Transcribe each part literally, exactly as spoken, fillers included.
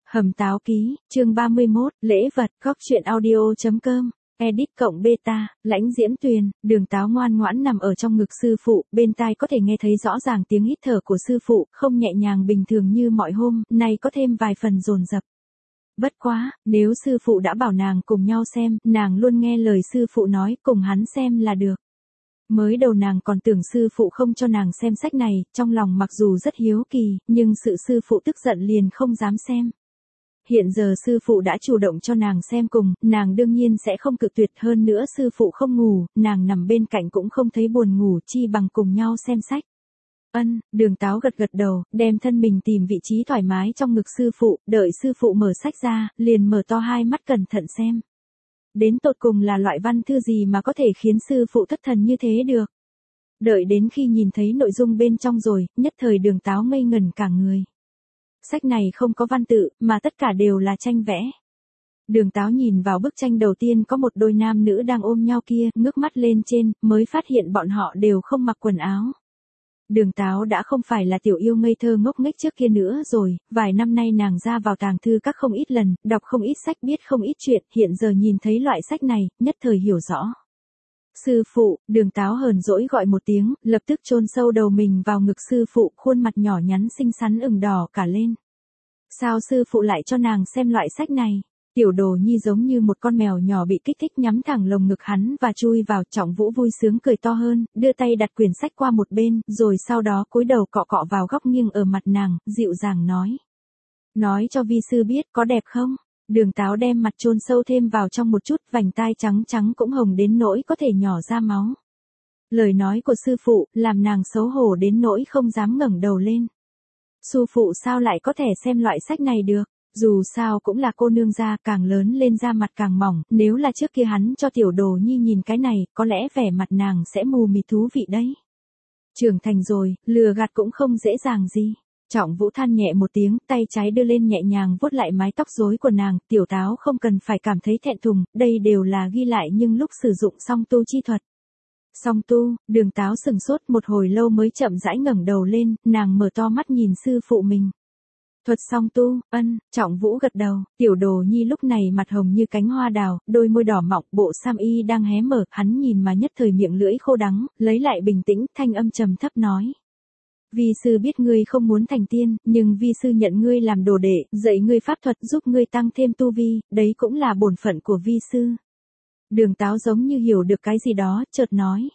Hầm táo ký, chương ba mươi mốt, lễ vật, góc truyện audio chấm com, edit cộng beta, Lãnh Diễm Tuyền, Đường Táo ngoan ngoãn nằm ở trong ngực sư phụ, bên tai có thể nghe thấy rõ ràng tiếng hít thở của sư phụ, không nhẹ nhàng bình thường như mọi hôm, nay có thêm vài phần dồn dập. Bất quá, nếu sư phụ đã bảo nàng cùng nhau xem, nàng luôn nghe lời sư phụ nói, cùng hắn xem là được. Mới đầu nàng còn tưởng sư phụ không cho nàng xem sách này, trong lòng mặc dù rất hiếu kỳ, nhưng sự sư phụ tức giận liền không dám xem. Hiện giờ sư phụ đã chủ động cho nàng xem cùng, nàng đương nhiên sẽ không cự tuyệt, hơn nữa sư phụ không ngủ, nàng nằm bên cạnh cũng không thấy buồn ngủ, chi bằng cùng nhau xem sách. Ân, Đường Táo gật gật đầu, đem thân mình tìm vị trí thoải mái trong ngực sư phụ, đợi sư phụ mở sách ra, liền mở to hai mắt cẩn thận xem. Đến tột cùng là loại văn thư gì mà có thể khiến sư phụ thất thần như thế được. Đợi đến khi nhìn thấy nội dung bên trong rồi, nhất thời Đường Táo ngây ngẩn cả người. Sách này không có văn tự, mà tất cả đều là tranh vẽ. Đường Táo nhìn vào bức tranh đầu tiên có một đôi nam nữ đang ôm nhau kia, ngước mắt lên trên, mới phát hiện bọn họ đều không mặc quần áo. Đường Táo đã không phải là tiểu yêu ngây thơ ngốc nghếch trước kia nữa rồi, vài năm nay nàng ra vào tàng thư các không ít lần, đọc không ít sách, biết không ít chuyện, hiện giờ nhìn thấy loại sách này, nhất thời hiểu rõ. Sư phụ, Đường Táo hờn dỗi gọi một tiếng, lập tức chôn sâu đầu mình vào ngực sư phụ, khuôn mặt nhỏ nhắn xinh xắn ửng đỏ cả lên. Sao sư phụ lại cho nàng xem loại sách này? Tiểu Đồ Nhi giống như một con mèo nhỏ bị kích thích nhắm thẳng lồng ngực hắn và chui vào. Trọng Vũ vui sướng cười to hơn, đưa tay đặt quyển sách qua một bên, rồi sau đó cúi đầu cọ cọ vào góc nghiêng ở mặt nàng, dịu dàng nói. Nói cho vi sư biết có đẹp không? Đường Táo đem mặt chôn sâu thêm vào trong một chút, vành tai trắng trắng cũng hồng đến nỗi có thể nhỏ ra máu. Lời nói của sư phụ làm nàng xấu hổ đến nỗi không dám ngẩng đầu lên. Sư phụ sao lại có thể xem loại sách này được? Dù sao cũng là cô nương gia, càng lớn lên da mặt càng mỏng, nếu là trước kia hắn cho Tiểu Đồ Nhi nhìn cái này, có lẽ vẻ mặt nàng sẽ mù mịt thú vị đấy. Trưởng thành rồi, lừa gạt cũng không dễ dàng gì. Trọng Vũ than nhẹ một tiếng, tay trái đưa lên nhẹ nhàng vuốt lại mái tóc rối của nàng, Tiểu Táo không cần phải cảm thấy thẹn thùng, đây đều là ghi lại nhưng lúc sử dụng song tu chi thuật. Song tu, Đường Táo sừng sốt một hồi lâu mới chậm rãi ngẩng đầu lên, nàng mở to mắt nhìn sư phụ mình. Thuật song tu, ân, Trọng Vũ gật đầu, Tiểu Đồ Nhi lúc này mặt hồng như cánh hoa đào, đôi môi đỏ mọng, bộ sam y đang hé mở, hắn nhìn mà nhất thời miệng lưỡi khô đắng, lấy lại bình tĩnh, thanh âm trầm thấp nói. Vi sư biết ngươi không muốn thành tiên, nhưng vi sư nhận ngươi làm đồ đệ, dạy ngươi pháp thuật giúp ngươi tăng thêm tu vi, đấy cũng là bổn phận của vi sư. Đường Táo giống như hiểu được cái gì đó, chợt nói.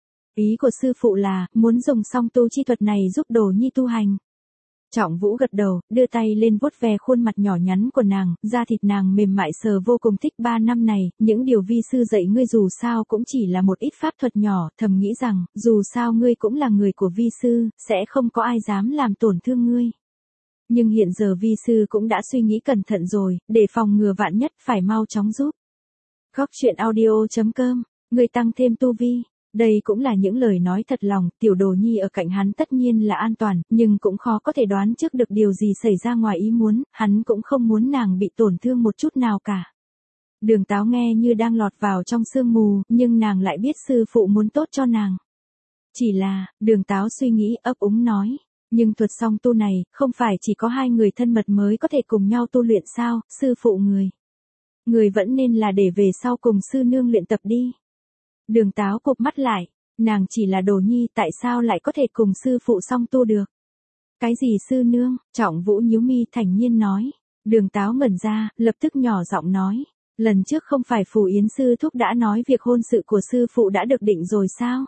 Ý của sư phụ là, muốn dùng song tu chi thuật này giúp Đồ Nhi tu hành. Trọng Vũ gật đầu, đưa tay lên vuốt ve khuôn mặt nhỏ nhắn của nàng, da thịt nàng mềm mại sờ vô cùng thích. Ba năm này, những điều vi sư dạy ngươi dù sao cũng chỉ là một ít pháp thuật nhỏ, thầm nghĩ rằng, dù sao ngươi cũng là người của vi sư, sẽ không có ai dám làm tổn thương ngươi. Nhưng hiện giờ vi sư cũng đã suy nghĩ cẩn thận rồi, để phòng ngừa vạn nhất phải mau chóng giúp. Góc truyện audio chấm com, ngươi tăng thêm tu vi. Đây cũng là những lời nói thật lòng, Tiểu Đồ Nhi ở cạnh hắn tất nhiên là an toàn, nhưng cũng khó có thể đoán trước được điều gì xảy ra ngoài ý muốn, hắn cũng không muốn nàng bị tổn thương một chút nào cả. Đường Táo nghe như đang lọt vào trong sương mù, nhưng nàng lại biết sư phụ muốn tốt cho nàng. Chỉ là, Đường Táo suy nghĩ ấp úng nói, nhưng thuật song tu này, không phải chỉ có hai người thân mật mới có thể cùng nhau tu luyện sao, sư phụ người. Người vẫn nên là để về sau cùng sư nương luyện tập đi. Đường Táo cụp mắt lại, nàng chỉ là Đồ Nhi, tại sao lại có thể cùng sư phụ song tu được? Cái gì sư nương? Trọng Vũ nhíu mi thản nhiên nói. Đường Táo ngẩn ra, lập tức nhỏ giọng nói, lần trước không phải Phù Yến sư thúc đã nói việc hôn sự của sư phụ đã được định rồi sao?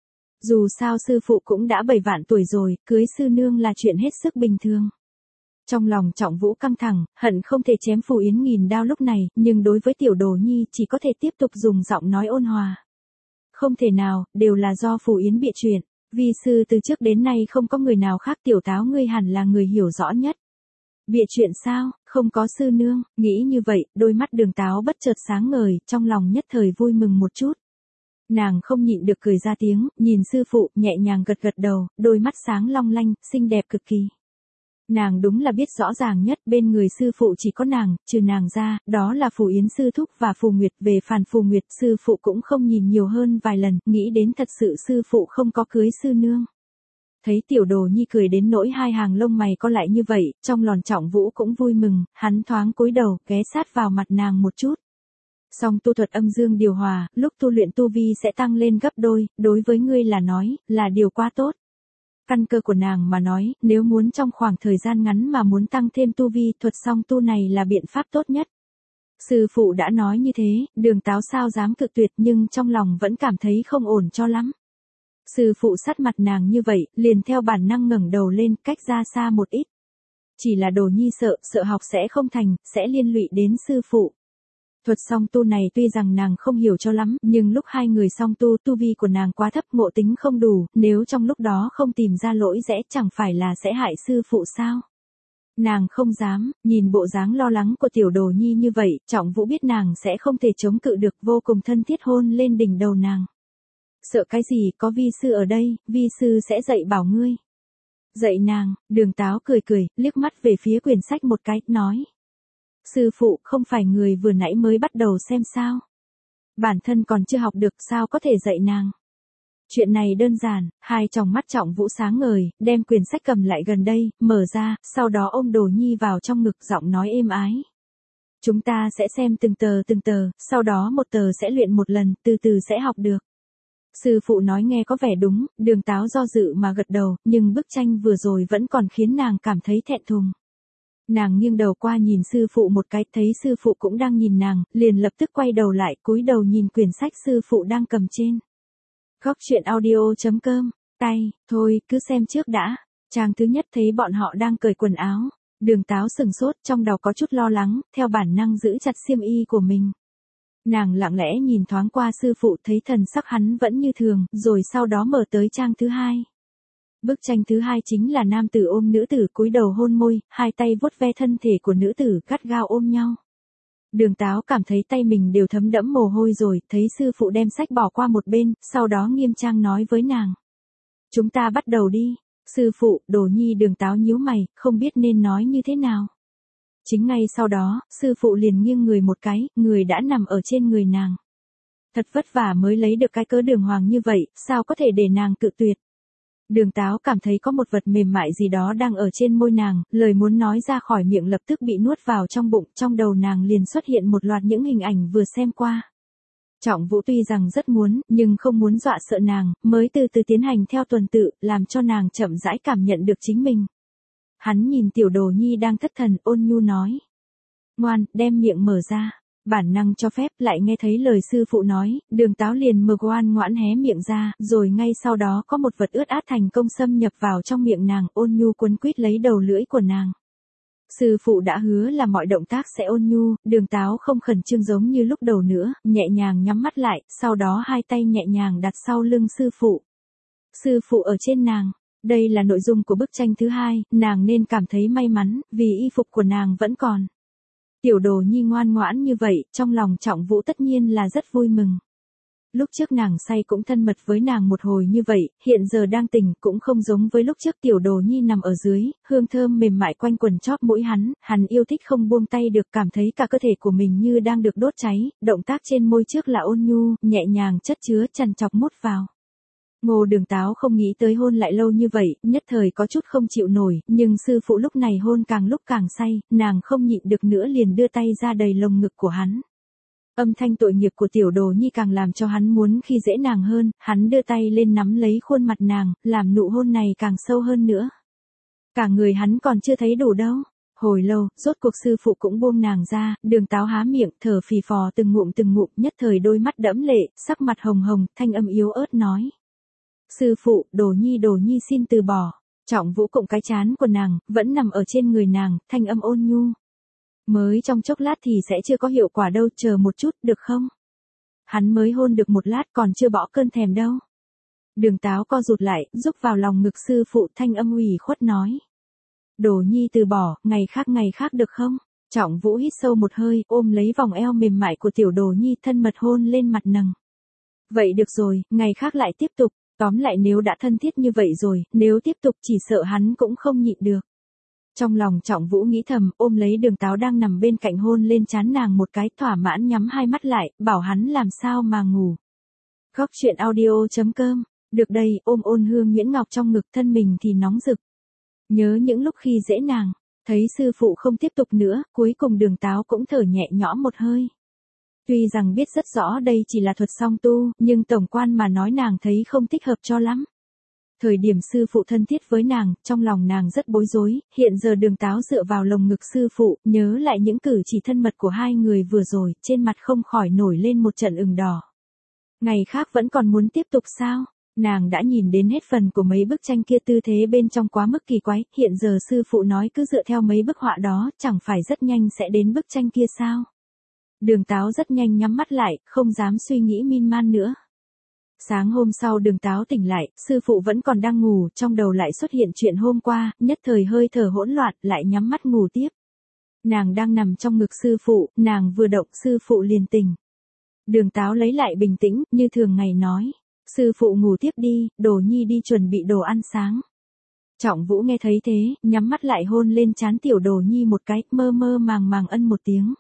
Dù sao sư phụ cũng đã bảy vạn tuổi rồi, cưới sư nương là chuyện hết sức bình thường. Trong lòng Trọng Vũ căng thẳng, hận không thể chém Phù Yến nghìn đao lúc này, nhưng đối với Tiểu Đồ Nhi chỉ có thể tiếp tục dùng giọng nói ôn hòa. Không thể nào, đều là do Phù Yến bịa chuyện, vi sư từ trước đến nay không có người nào khác, Tiểu Táo ngươi hẳn là người hiểu rõ nhất. Bịa chuyện sao, không có sư nương, nghĩ như vậy, đôi mắt Đường Táo bất chợt sáng ngời, trong lòng nhất thời vui mừng một chút. Nàng không nhịn được cười ra tiếng, nhìn sư phụ, nhẹ nhàng gật gật đầu, đôi mắt sáng long lanh, xinh đẹp cực kỳ. Nàng đúng là biết rõ ràng nhất, bên người sư phụ chỉ có nàng, trừ nàng ra, đó là Phù Yến sư thúc và Phù Nguyệt. Về Phàn Phù Nguyệt, sư phụ cũng không nhìn nhiều hơn vài lần, nghĩ đến thật sự sư phụ không có cưới sư nương. Thấy tiểu đồ nhi cười đến nỗi hai hàng lông mày co lại như vậy, trong lòng Trọng Vũ cũng vui mừng, hắn thoáng cúi đầu, ghé sát vào mặt nàng một chút. Song tu thuật âm dương điều hòa, lúc tu luyện tu vi sẽ tăng lên gấp đôi, đối với ngươi là nói, là điều quá tốt. Căn cơ của nàng mà nói, nếu muốn trong khoảng thời gian ngắn mà muốn tăng thêm tu vi, thuật song tu này là biện pháp tốt nhất. Sư phụ đã nói như thế, Đường Táo sao dám cự tuyệt, nhưng trong lòng vẫn cảm thấy không ổn cho lắm. Sư phụ sát mặt nàng như vậy, liền theo bản năng ngẩng đầu lên, cách ra xa một ít. Chỉ là đồ nhi sợ, sợ học sẽ không thành, sẽ liên lụy đến sư phụ. Thuật song tu này tuy rằng nàng không hiểu cho lắm, nhưng lúc hai người song tu, tu vi của nàng quá thấp, ngộ tính không đủ, nếu trong lúc đó không tìm ra lỗi rẽ chẳng phải là sẽ hại sư phụ sao? Nàng không dám, nhìn bộ dáng lo lắng của tiểu đồ nhi như vậy, Trọng Vũ biết nàng sẽ không thể chống cự được, vô cùng thân thiết hôn lên đỉnh đầu nàng. Sợ cái gì, có vi sư ở đây, vi sư sẽ dạy bảo ngươi. Dạy nàng, Đường Táo cười cười, liếc mắt về phía quyển sách một cái, nói. Sư phụ không phải người vừa nãy mới bắt đầu xem sao. Bản thân còn chưa học được sao có thể dạy nàng. Chuyện này đơn giản, hai tròng mắt Trọng Vũ sáng ngời, đem quyển sách cầm lại gần đây, mở ra, sau đó ôm đồ nhi vào trong ngực, giọng nói êm ái. Chúng ta sẽ xem từng tờ từng tờ, sau đó một tờ sẽ luyện một lần, từ từ sẽ học được. Sư phụ nói nghe có vẻ đúng, Đường Táo do dự mà gật đầu, nhưng bức tranh vừa rồi vẫn còn khiến nàng cảm thấy thẹn thùng. Nàng nghiêng đầu qua nhìn sư phụ một cái, thấy sư phụ cũng đang nhìn nàng, liền lập tức quay đầu lại, cúi đầu nhìn quyển sách sư phụ đang cầm trên. Góc truyện audio chấm com, tay, thôi, cứ xem trước đã. Trang thứ nhất thấy bọn họ đang cởi quần áo. Đường Táo sừng sốt, trong đầu có chút lo lắng, theo bản năng giữ chặt xiêm y của mình. Nàng lặng lẽ nhìn thoáng qua sư phụ, thấy thần sắc hắn vẫn như thường, rồi sau đó mở tới trang thứ hai. Bức tranh thứ hai chính là nam tử ôm nữ tử cúi đầu hôn môi, hai tay vuốt ve thân thể của nữ tử gắt gao ôm nhau. Đường Táo cảm thấy tay mình đều thấm đẫm mồ hôi rồi, thấy sư phụ đem sách bỏ qua một bên, sau đó nghiêm trang nói với nàng. Chúng ta bắt đầu đi. Sư phụ, đồ nhi Đường Táo nhíu mày, không biết nên nói như thế nào. Chính ngay sau đó, sư phụ liền nghiêng người một cái, người đã nằm ở trên người nàng. Thật vất vả mới lấy được cái cớ đường hoàng như vậy, sao có thể để nàng cự tuyệt. Đường Táo cảm thấy có một vật mềm mại gì đó đang ở trên môi nàng, lời muốn nói ra khỏi miệng lập tức bị nuốt vào trong bụng, trong đầu nàng liền xuất hiện một loạt những hình ảnh vừa xem qua. Trọng Vũ tuy rằng rất muốn, nhưng không muốn dọa sợ nàng, mới từ từ tiến hành theo tuần tự, làm cho nàng chậm rãi cảm nhận được chính mình. Hắn nhìn tiểu đồ nhi đang thất thần, ôn nhu nói. Ngoan, đem miệng mở ra. Bản năng cho phép, lại nghe thấy lời sư phụ nói, Đường Táo liền mờ ngoan ngoãn hé miệng ra, rồi ngay sau đó có một vật ướt át thành công xâm nhập vào trong miệng nàng, ôn nhu quấn quýt lấy đầu lưỡi của nàng. Sư phụ đã hứa là mọi động tác sẽ ôn nhu, Đường Táo không khẩn trương giống như lúc đầu nữa, nhẹ nhàng nhắm mắt lại, sau đó hai tay nhẹ nhàng đặt sau lưng sư phụ. Sư phụ ở trên nàng. Đây là nội dung của bức tranh thứ hai, nàng nên cảm thấy may mắn, vì y phục của nàng vẫn còn. Tiểu đồ nhi ngoan ngoãn như vậy, trong lòng Trọng Vũ tất nhiên là rất vui mừng. Lúc trước nàng say cũng thân mật với nàng một hồi như vậy, hiện giờ đang tỉnh cũng không giống với lúc trước tiểu đồ nhi nằm ở dưới, hương thơm mềm mại quanh quần chóp mũi hắn, hắn yêu thích không buông tay được, cảm thấy cả cơ thể của mình như đang được đốt cháy, động tác trên môi trước là ôn nhu, nhẹ nhàng chất chứa chằn chọc mút vào. Ngô Đường Táo không nghĩ tới hôn lại lâu như vậy, nhất thời có chút không chịu nổi, nhưng sư phụ lúc này hôn càng lúc càng say, nàng không nhịn được nữa liền đưa tay ra đầy lồng ngực của hắn. Âm thanh tội nghiệp của tiểu đồ nhi càng làm cho hắn muốn khi dễ nàng hơn, hắn đưa tay lên nắm lấy khuôn mặt nàng, làm nụ hôn này càng sâu hơn nữa. Cả người hắn còn chưa thấy đủ đâu. Hồi lâu, rốt cuộc sư phụ cũng buông nàng ra, Đường Táo há miệng, thở phì phò từng ngụm từng ngụm, nhất thời đôi mắt đẫm lệ, sắc mặt hồng hồng, thanh âm yếu ớt nói. Sư phụ, đồ nhi đồ nhi xin từ bỏ. Trọng Vũ cụng cái chán của nàng, vẫn nằm ở trên người nàng, thanh âm ôn nhu. Mới trong chốc lát thì sẽ chưa có hiệu quả đâu, chờ một chút, được không? Hắn mới hôn được một lát còn chưa bỏ cơn thèm đâu. Đường Táo co rụt lại, rúc vào lòng ngực sư phụ, thanh âm ủy khuất nói. Đồ nhi từ bỏ, ngày khác ngày khác được không? Trọng Vũ hít sâu một hơi, ôm lấy vòng eo mềm mại của tiểu đồ nhi, thân mật hôn lên mặt nàng. Vậy được rồi, ngày khác lại tiếp tục. Tóm lại nếu đã thân thiết như vậy rồi, nếu tiếp tục chỉ sợ hắn cũng không nhịn được. Trong lòng Trọng Vũ nghĩ thầm, ôm lấy Đường Táo đang nằm bên cạnh hôn lên trán nàng một cái, thỏa mãn nhắm hai mắt lại, bảo hắn làm sao mà ngủ. Góc truyện audio chấm com Được đây, ôm ôn hương nhuyễn ngọc trong ngực, thân mình thì nóng rực. Nhớ những lúc khi dễ nàng, thấy sư phụ không tiếp tục nữa, cuối cùng Đường Táo cũng thở nhẹ nhõm một hơi. Tuy rằng biết rất rõ đây chỉ là thuật song tu, nhưng tổng quan mà nói nàng thấy không thích hợp cho lắm. Thời điểm sư phụ thân thiết với nàng, trong lòng nàng rất bối rối, hiện giờ Đường Táo dựa vào lồng ngực sư phụ, nhớ lại những cử chỉ thân mật của hai người vừa rồi, trên mặt không khỏi nổi lên một trận ửng đỏ. Ngày khác vẫn còn muốn tiếp tục sao? Nàng đã nhìn đến hết phần của mấy bức tranh kia, tư thế bên trong quá mức kỳ quái, hiện giờ sư phụ nói cứ dựa theo mấy bức họa đó, chẳng phải rất nhanh sẽ đến bức tranh kia sao? Đường Táo rất nhanh nhắm mắt lại, không dám suy nghĩ miên man nữa. Sáng hôm sau Đường Táo tỉnh lại, sư phụ vẫn còn đang ngủ, trong đầu lại xuất hiện chuyện hôm qua, nhất thời hơi thở hỗn loạn, lại nhắm mắt ngủ tiếp. Nàng đang nằm trong ngực sư phụ, nàng vừa động sư phụ liền tỉnh. Đường Táo lấy lại bình tĩnh, như thường ngày nói. Sư phụ ngủ tiếp đi, Đồ Nhi đi chuẩn bị đồ ăn sáng. Trọng Vũ nghe thấy thế, nhắm mắt lại hôn lên trán tiểu Đồ Nhi một cái, mơ mơ màng màng ân một tiếng.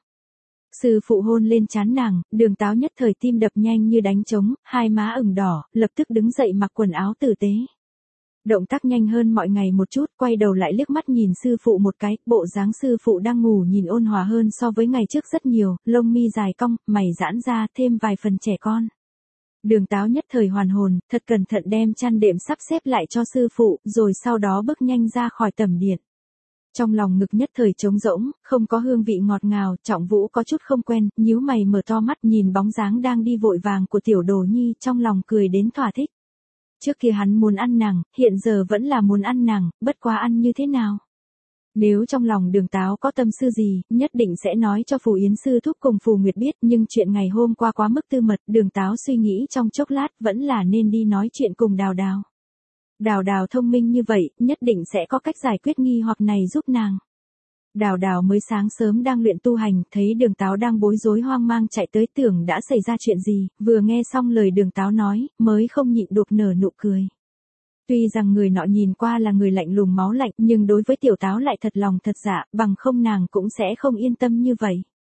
Sư phụ hôn lên trán nàng, Đường Táo nhất thời tim đập nhanh như đánh trống, hai má ửng đỏ, lập tức đứng dậy mặc quần áo tử tế. Động tác nhanh hơn mọi ngày một chút, quay đầu lại liếc mắt nhìn sư phụ một cái, bộ dáng sư phụ đang ngủ nhìn ôn hòa hơn so với ngày trước rất nhiều, lông mi dài cong, mày giãn ra, thêm vài phần trẻ con. Đường Táo nhất thời hoàn hồn, thật cẩn thận đem chăn đệm sắp xếp lại cho sư phụ, rồi sau đó bước nhanh ra khỏi tầm điện. Trong lòng ngực nhất thời trống rỗng, không có hương vị ngọt ngào, Trọng Vũ có chút không quen, nhíu mày mở to mắt nhìn bóng dáng đang đi vội vàng của tiểu Đồ Nhi, trong lòng cười đến thỏa thích. Trước kia hắn muốn ăn nàng, hiện giờ vẫn là muốn ăn nàng, bất quá ăn như thế nào? Nếu trong lòng Đường Táo có tâm sư gì, nhất định sẽ nói cho Phù Yến sư thúc cùng Phù Nguyệt biết, nhưng chuyện ngày hôm qua quá mức tư mật, Đường Táo suy nghĩ trong chốc lát vẫn là nên đi nói chuyện cùng Đào Đào. Đào Đào thông minh như vậy, nhất định sẽ có cách giải quyết nghi hoặc này giúp nàng. Đào Đào mới sáng sớm đang luyện tu hành, thấy Đường Táo đang bối rối hoang mang chạy tới tưởng đã xảy ra chuyện gì, vừa nghe xong lời Đường Táo nói, mới không nhịn được nở nụ cười. Tuy rằng người nọ nhìn qua là người lạnh lùng máu lạnh, nhưng đối với tiểu Táo lại thật lòng thật dạ, bằng không nàng cũng sẽ không yên tâm như vậy.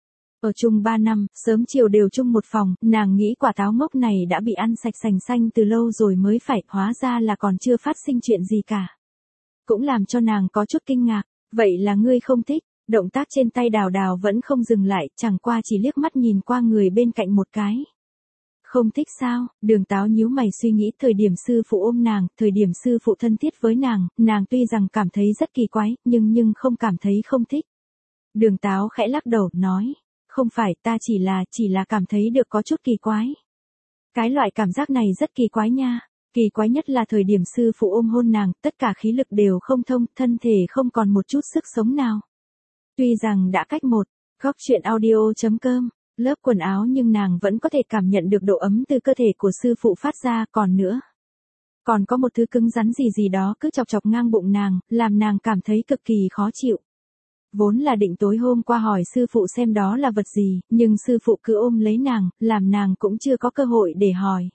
Ở chung ba năm, sớm chiều đều chung một phòng, nàng nghĩ quả Táo ngốc này đã bị ăn sạch sành xanh từ lâu rồi mới phải, hóa ra là còn chưa phát sinh chuyện gì cả. Cũng làm cho nàng có chút kinh ngạc, vậy là ngươi không thích, động tác trên tay Đào Đào vẫn không dừng lại, chẳng qua chỉ liếc mắt nhìn qua người bên cạnh một cái. Không thích sao? Đường Táo nhíu mày suy nghĩ, thời điểm sư phụ ôm nàng, thời điểm sư phụ thân thiết với nàng, nàng tuy rằng cảm thấy rất kỳ quái, nhưng nhưng không cảm thấy không thích. Đường Táo khẽ lắc đầu, nói, không phải, ta chỉ là, chỉ là cảm thấy được có chút kỳ quái. Cái loại cảm giác này rất kỳ quái nha. Kỳ quái nhất là thời điểm sư phụ ôm hôn nàng, tất cả khí lực đều không thông, thân thể không còn một chút sức sống nào. Tuy rằng đã cách một, góc truyện audio chấm com, lớp quần áo nhưng nàng vẫn có thể cảm nhận được độ ấm từ cơ thể của sư phụ phát ra, còn nữa. Còn có một thứ cứng rắn gì gì đó cứ chọc chọc ngang bụng nàng, làm nàng cảm thấy cực kỳ khó chịu. Vốn là định tối hôm qua hỏi sư phụ xem đó là vật gì, nhưng sư phụ cứ ôm lấy nàng, làm nàng cũng chưa có cơ hội để hỏi.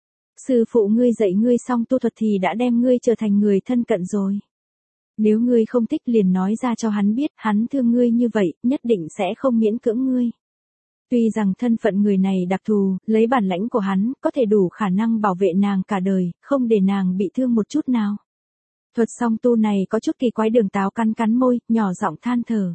Sư phụ ngươi dạy ngươi xong tu thuật thì đã đem ngươi trở thành người thân cận rồi. Nếu ngươi không thích liền nói ra cho hắn biết, hắn thương ngươi như vậy, nhất định sẽ không miễn cưỡng ngươi. Tuy rằng thân phận người này đặc thù, lấy bản lãnh của hắn, có thể đủ khả năng bảo vệ nàng cả đời, không để nàng bị thương một chút nào. Thuật song tu này có chút kỳ quái, Đường Táo cắn cắn môi, nhỏ giọng than thở.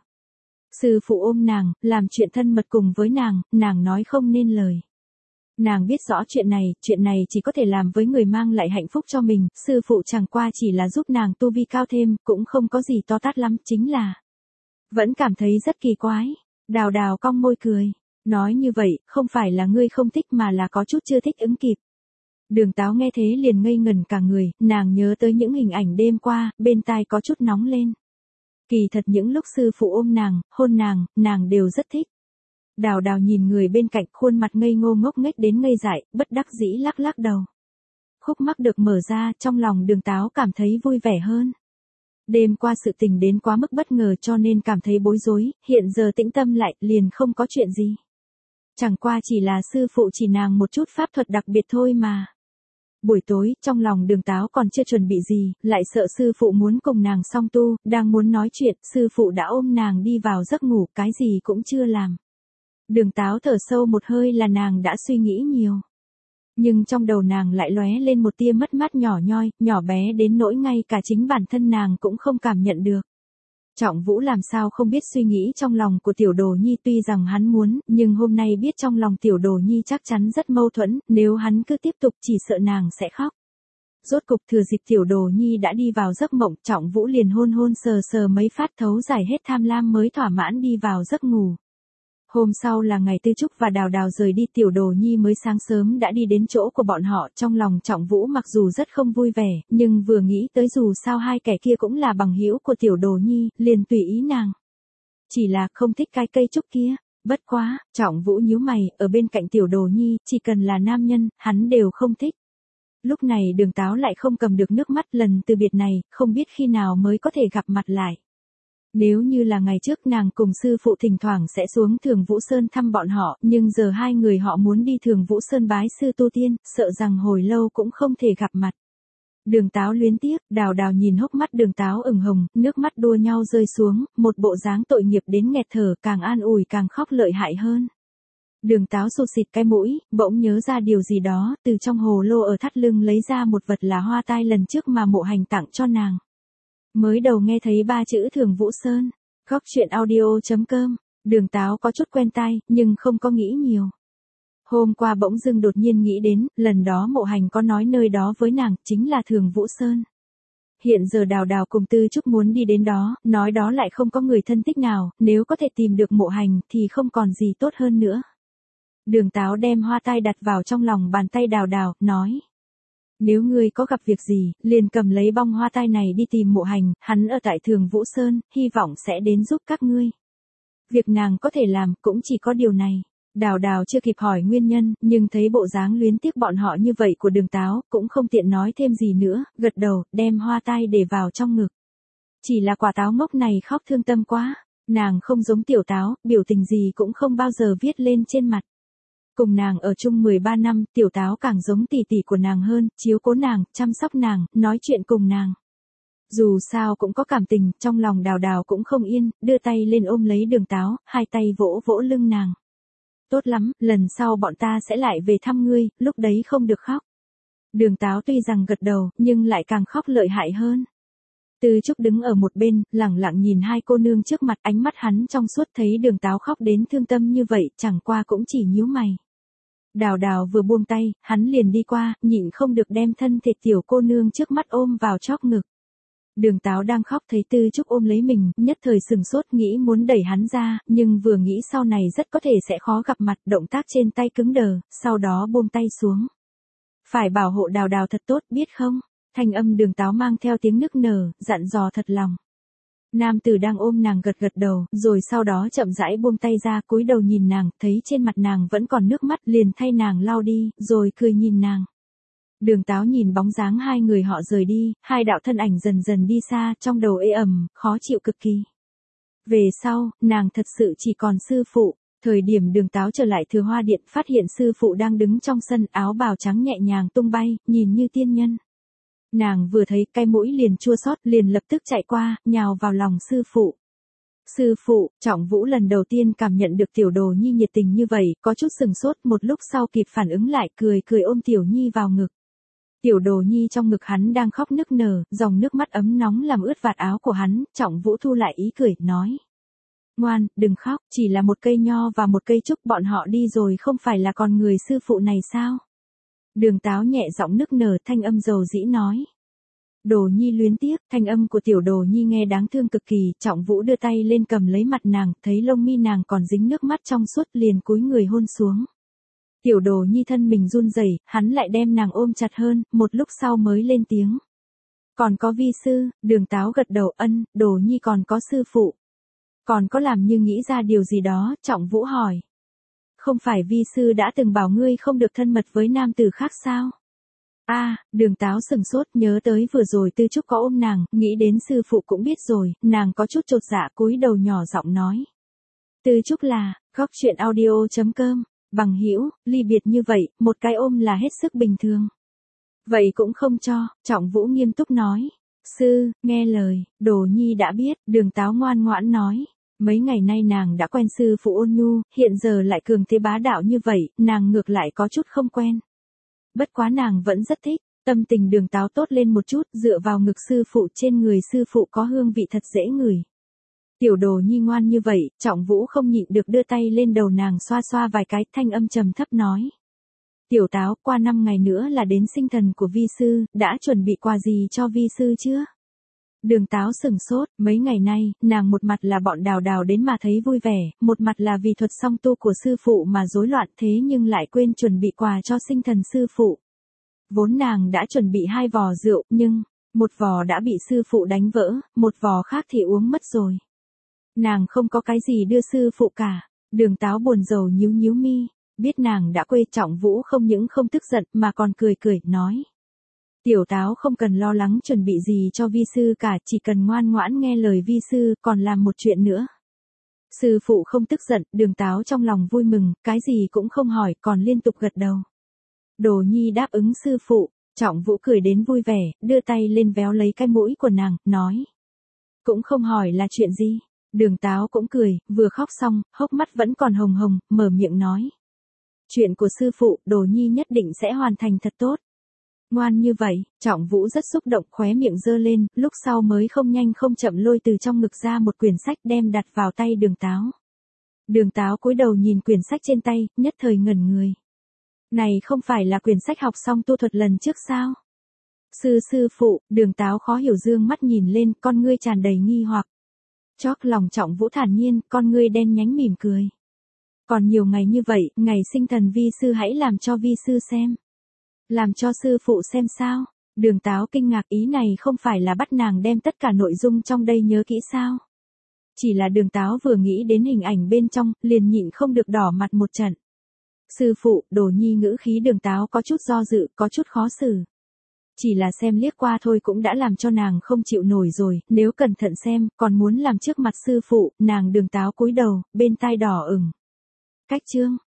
Sư phụ ôm nàng, làm chuyện thân mật cùng với nàng, nàng nói không nên lời. Nàng biết rõ chuyện này, chuyện này chỉ có thể làm với người mang lại hạnh phúc cho mình, sư phụ chẳng qua chỉ là giúp nàng tu vi cao thêm, cũng không có gì to tát lắm, chính là vẫn cảm thấy rất kỳ quái. Đào Đào cong môi cười, nói như vậy, không phải là ngươi không thích mà là có chút chưa thích ứng kịp. Đường Táo nghe thế liền ngây ngẩn cả người, nàng nhớ tới những hình ảnh đêm qua, bên tai có chút nóng lên. Kỳ thật những lúc sư phụ ôm nàng, hôn nàng, nàng đều rất thích. Đào Đào nhìn người bên cạnh, khuôn mặt ngây ngô ngốc nghếch đến ngây dại, bất đắc dĩ lắc lắc đầu. Khúc mắc được mở ra, trong lòng Đường Táo cảm thấy vui vẻ hơn. Đêm qua sự tình đến quá mức bất ngờ cho nên cảm thấy bối rối, hiện giờ tĩnh tâm lại, liền không có chuyện gì. Chẳng qua chỉ là sư phụ chỉ nàng một chút pháp thuật đặc biệt thôi mà. Buổi tối, trong lòng Đường Táo còn chưa chuẩn bị gì, lại sợ sư phụ muốn cùng nàng song tu, đang muốn nói chuyện, sư phụ đã ôm nàng đi vào giấc ngủ, cái gì cũng chưa làm. Đường Táo thở sâu một hơi là nàng đã suy nghĩ nhiều. Nhưng trong đầu nàng lại lóe lên một tia mất mát nhỏ nhoi, nhỏ bé đến nỗi ngay cả chính bản thân nàng cũng không cảm nhận được. Trọng Vũ làm sao không biết suy nghĩ trong lòng của Tiểu Đồ Nhi, tuy rằng hắn muốn, nhưng hôm nay biết trong lòng Tiểu Đồ Nhi chắc chắn rất mâu thuẫn, nếu hắn cứ tiếp tục chỉ sợ nàng sẽ khóc. Rốt cục thừa dịp Tiểu Đồ Nhi đã đi vào giấc mộng, Trọng Vũ liền hôn hôn sờ sờ mấy phát thấu giải hết tham lam mới thỏa mãn đi vào giấc ngủ. Hôm sau là ngày Tư Trúc và Đào Đào rời đi, Tiểu Đồ Nhi mới sáng sớm đã đi đến chỗ của bọn họ, trong lòng Trọng Vũ mặc dù rất không vui vẻ, nhưng vừa nghĩ tới dù sao hai kẻ kia cũng là bằng hữu của Tiểu Đồ Nhi, liền tùy ý nàng. Chỉ là không thích cái cây trúc kia, bất quá, Trọng Vũ nhíu mày, ở bên cạnh Tiểu Đồ Nhi, chỉ cần là nam nhân, hắn đều không thích. Lúc này Đường Táo lại không cầm được nước mắt, lần từ biệt này, không biết khi nào mới có thể gặp mặt lại. Nếu như là ngày trước nàng cùng sư phụ thỉnh thoảng sẽ xuống Thường Vũ Sơn thăm bọn họ, nhưng giờ hai người họ muốn đi Thường Vũ Sơn bái sư tu tiên, sợ rằng hồi lâu cũng không thể gặp mặt. Đường Táo luyến tiếc, Đào Đào nhìn hốc mắt Đường Táo ửng hồng, nước mắt đua nhau rơi xuống, một bộ dáng tội nghiệp đến nghẹt thở, càng an ủi càng khóc lợi hại hơn. Đường Táo sụt xịt cái mũi, bỗng nhớ ra điều gì đó, từ trong hồ lô ở thắt lưng lấy ra một vật là hoa tai lần trước mà Mộ Hành tặng cho nàng. Mới đầu nghe thấy ba chữ Thường Vũ Sơn, góc truyện audio chấm com, Đường Táo có chút quen tai, nhưng không có nghĩ nhiều. Hôm qua bỗng dưng đột nhiên nghĩ đến, lần đó Mộ Hành có nói nơi đó với nàng, chính là Thường Vũ Sơn. Hiện giờ Đào Đào cùng Tư Trúc muốn đi đến đó, nói đó lại không có người thân thích nào, nếu có thể tìm được Mộ Hành thì không còn gì tốt hơn nữa. Đường Táo đem hoa tai đặt vào trong lòng bàn tay Đào Đào, nói. Nếu ngươi có gặp việc gì, liền cầm lấy bông hoa tai này đi tìm Mộ Hành, hắn ở tại Thường Vũ Sơn, hy vọng sẽ đến giúp các ngươi. Việc nàng có thể làm cũng chỉ có điều này. Đào Đào chưa kịp hỏi nguyên nhân, nhưng thấy bộ dáng luyến tiếc bọn họ như vậy của Đường Táo, cũng không tiện nói thêm gì nữa, gật đầu, đem hoa tai để vào trong ngực. Chỉ là quả táo ngốc này khóc thương tâm quá, nàng không giống Tiểu Táo, biểu tình gì cũng không bao giờ viết lên trên mặt. Cùng nàng ở chung mười ba năm, Tiểu Táo càng giống tỷ tỷ của nàng hơn, chiếu cố nàng, chăm sóc nàng, nói chuyện cùng nàng. Dù sao cũng có cảm tình, trong lòng Đào Đào cũng không yên, đưa tay lên ôm lấy Đường Táo, hai tay vỗ vỗ lưng nàng. Tốt lắm, lần sau bọn ta sẽ lại về thăm ngươi, lúc đấy không được khóc. Đường Táo tuy rằng gật đầu, nhưng lại càng khóc lợi hại hơn. Tư Trúc đứng ở một bên, lẳng lặng nhìn hai cô nương trước mặt, ánh mắt hắn trong suốt, thấy Đường Táo khóc đến thương tâm như vậy, chẳng qua cũng chỉ nhíu mày. Đào Đào vừa buông tay, hắn liền đi qua, nhịn không được đem thân thể tiểu cô nương trước mắt ôm vào chóp ngực. Đường Táo đang khóc thấy Tư Trúc ôm lấy mình, nhất thời sừng sốt nghĩ muốn đẩy hắn ra, nhưng vừa nghĩ sau này rất có thể sẽ khó gặp mặt, động tác trên tay cứng đờ, sau đó buông tay xuống. Phải bảo hộ Đào Đào thật tốt, biết không? Thanh âm Đường Táo mang theo tiếng nức nở, dặn dò thật lòng. Nam tử đang ôm nàng gật gật đầu, rồi sau đó chậm rãi buông tay ra, cúi đầu nhìn nàng, thấy trên mặt nàng vẫn còn nước mắt, liền thay nàng lau đi, rồi cười nhìn nàng. Đường Táo nhìn bóng dáng hai người họ rời đi, hai đạo thân ảnh dần dần đi xa, trong đầu ê ẩm, khó chịu cực kỳ. Về sau, nàng thật sự chỉ còn sư phụ. Thời điểm Đường Táo trở lại Thừa Hoa Điện, phát hiện sư phụ đang đứng trong sân, áo bào trắng nhẹ nhàng tung bay, nhìn như tiên nhân. Nàng vừa thấy cái mũi liền chua xót, liền lập tức chạy qua, nhào vào lòng sư phụ. Sư phụ, Trọng Vũ lần đầu tiên cảm nhận được Tiểu Đồ Nhi nhiệt tình như vậy, có chút sừng sốt, một lúc sau kịp phản ứng lại, cười cười ôm Tiểu Nhi vào ngực. Tiểu Đồ Nhi trong ngực hắn đang khóc nức nở, dòng nước mắt ấm nóng làm ướt vạt áo của hắn, Trọng Vũ thu lại ý cười, nói. Ngoan, đừng khóc, chỉ là một cây nho và một cây trúc, bọn họ đi rồi không phải là còn người sư phụ này sao? Đường Táo nhẹ giọng nức nở, thanh âm dầu dĩ nói. Đồ Nhi luyến tiếc, thanh âm của Tiểu Đồ Nhi nghe đáng thương cực kỳ, Trọng Vũ đưa tay lên cầm lấy mặt nàng, thấy lông mi nàng còn dính nước mắt trong suốt, liền cúi người hôn xuống. Tiểu Đồ Nhi thân mình run rẩy, hắn lại đem nàng ôm chặt hơn, một lúc sau mới lên tiếng. Còn có vi sư, Đường Táo gật đầu, ân, Đồ Nhi còn có sư phụ. Còn có làm như nghĩ ra điều gì đó, Trọng Vũ hỏi. Không phải vi sư đã từng bảo ngươi không được thân mật với nam tử khác sao? A, à, Đường Táo sừng sốt, nhớ tới vừa rồi Tư Trúc có ôm nàng, nghĩ đến sư phụ cũng biết rồi, nàng có chút chột dạ, cúi đầu nhỏ giọng nói. Tư Trúc là, góc truyện audio chấm com, bằng hữu, ly biệt như vậy, một cái ôm là hết sức bình thường. Vậy cũng không cho, Trọng Vũ nghiêm túc nói. Sư, nghe lời, Đồ Nhi đã biết, Đường Táo ngoan ngoãn nói. Mấy ngày nay nàng đã quen sư phụ ôn nhu, hiện giờ lại cường thế bá đạo như vậy, nàng ngược lại có chút không quen. Bất quá nàng vẫn rất thích, tâm tình Đường Táo tốt lên một chút, dựa vào ngực sư phụ, trên người sư phụ có hương vị thật dễ ngửi. Tiểu Đồ Nhi ngoan như vậy, Trọng Vũ không nhịn được đưa tay lên đầu nàng xoa xoa vài cái, thanh âm trầm thấp nói. Tiểu Táo, qua năm ngày nữa là đến sinh thần của vi sư, đã chuẩn bị quà gì cho vi sư chưa? Đường Táo sừng sốt, mấy ngày nay, nàng một mặt là bọn Đào Đào đến mà thấy vui vẻ, một mặt là vì thuật song tu của sư phụ mà rối loạn, thế nhưng lại quên chuẩn bị quà cho sinh thần sư phụ. Vốn nàng đã chuẩn bị hai vò rượu, nhưng, một vò đã bị sư phụ đánh vỡ, một vò khác thì uống mất rồi. Nàng không có cái gì đưa sư phụ cả. Đường Táo buồn rầu nhíu nhíu mi, biết nàng đã quê. Trọng Vũ không những không tức giận mà còn cười cười, nói. Tiểu Táo không cần lo lắng chuẩn bị gì cho vi sư cả, chỉ cần ngoan ngoãn nghe lời vi sư, còn làm một chuyện nữa. Sư phụ không tức giận, Đường Táo trong lòng vui mừng, cái gì cũng không hỏi, còn liên tục gật đầu. Đồ Nhi đáp ứng sư phụ. Trọng Vũ cười đến vui vẻ, đưa tay lên véo lấy cái mũi của nàng, nói. Cũng không hỏi là chuyện gì. Đường Táo cũng cười, vừa khóc xong, hốc mắt vẫn còn hồng hồng, mở miệng nói. Chuyện của sư phụ, Đồ Nhi nhất định sẽ hoàn thành thật tốt. Ngoan như vậy, Trọng Vũ rất xúc động, khóe miệng giơ lên, lúc sau mới không nhanh không chậm lôi từ trong ngực ra một quyển sách đem đặt vào tay Đường Táo. Đường Táo cúi đầu nhìn quyển sách trên tay, nhất thời ngẩn người. Này không phải là quyển sách học xong tu thuật lần trước sao? Sư sư phụ, Đường Táo khó hiểu dương mắt nhìn lên, con ngươi tràn đầy nghi hoặc. Chóp lòng Trọng Vũ thản nhiên, con ngươi đen nhánh mỉm cười. Còn nhiều ngày như vậy, ngày sinh thần vi sư hãy làm cho vi sư xem. Làm cho sư phụ xem sao? Đường Táo kinh ngạc, ý này không phải là bắt nàng đem tất cả nội dung trong đây nhớ kỹ sao? Chỉ là Đường Táo vừa nghĩ đến hình ảnh bên trong, liền nhịn không được đỏ mặt một trận. Sư phụ, Đồ Nhi ngữ khí Đường Táo có chút do dự, có chút khó xử. Chỉ là xem liếc qua thôi cũng đã làm cho nàng không chịu nổi rồi, nếu cẩn thận xem, còn muốn làm trước mặt sư phụ, nàng Đường Táo cúi đầu, bên tai đỏ ửng. Cách chương.